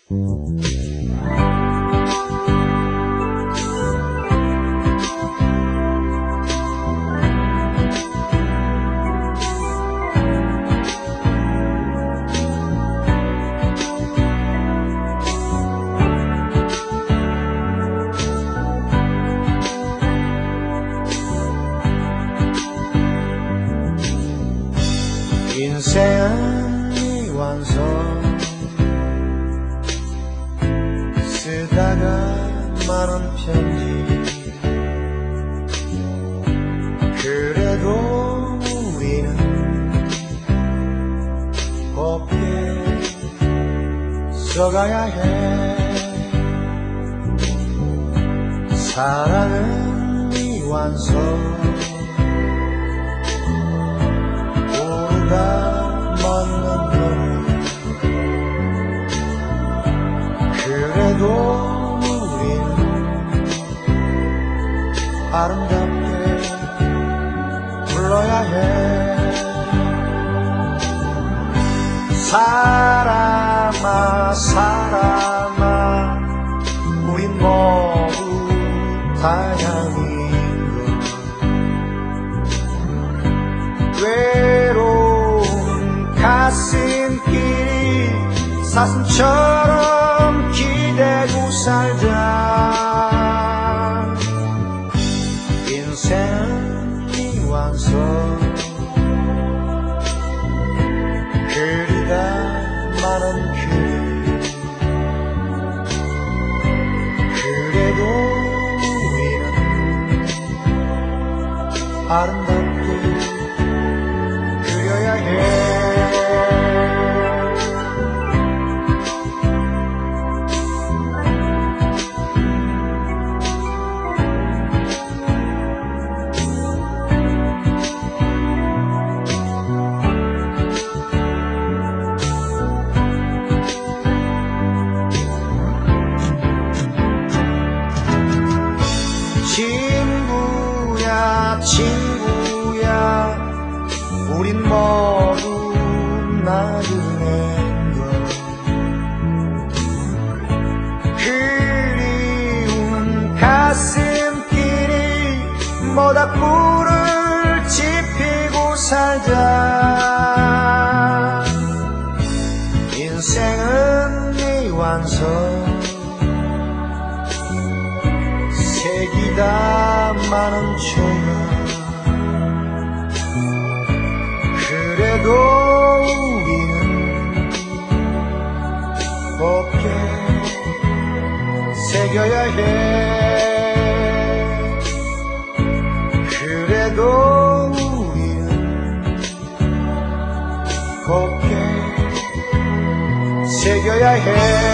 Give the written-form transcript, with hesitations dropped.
인생은 미완성 쓰다가 마른 편지 그래도 우리는 곱게 써가야 해 사랑은 미완성 맞는 그래도 우리는 아름답게 불러야 해 사람아 사람아 우린 모두 다양인 것 가슴길이 사슴처럼 기대고 살자 인생은 미완성 그리다 마른 길 그래도 우리는 아름답게 그려야 해 친구야 친구야 우린 모두 나그네 것 그리운 가슴길이 모닥불을 지피고 살자 인생은 미완성 색이다 많은 조각 그래도 우리는 곱게 새겨야 해 그래도 우리는 곱게 새겨야 해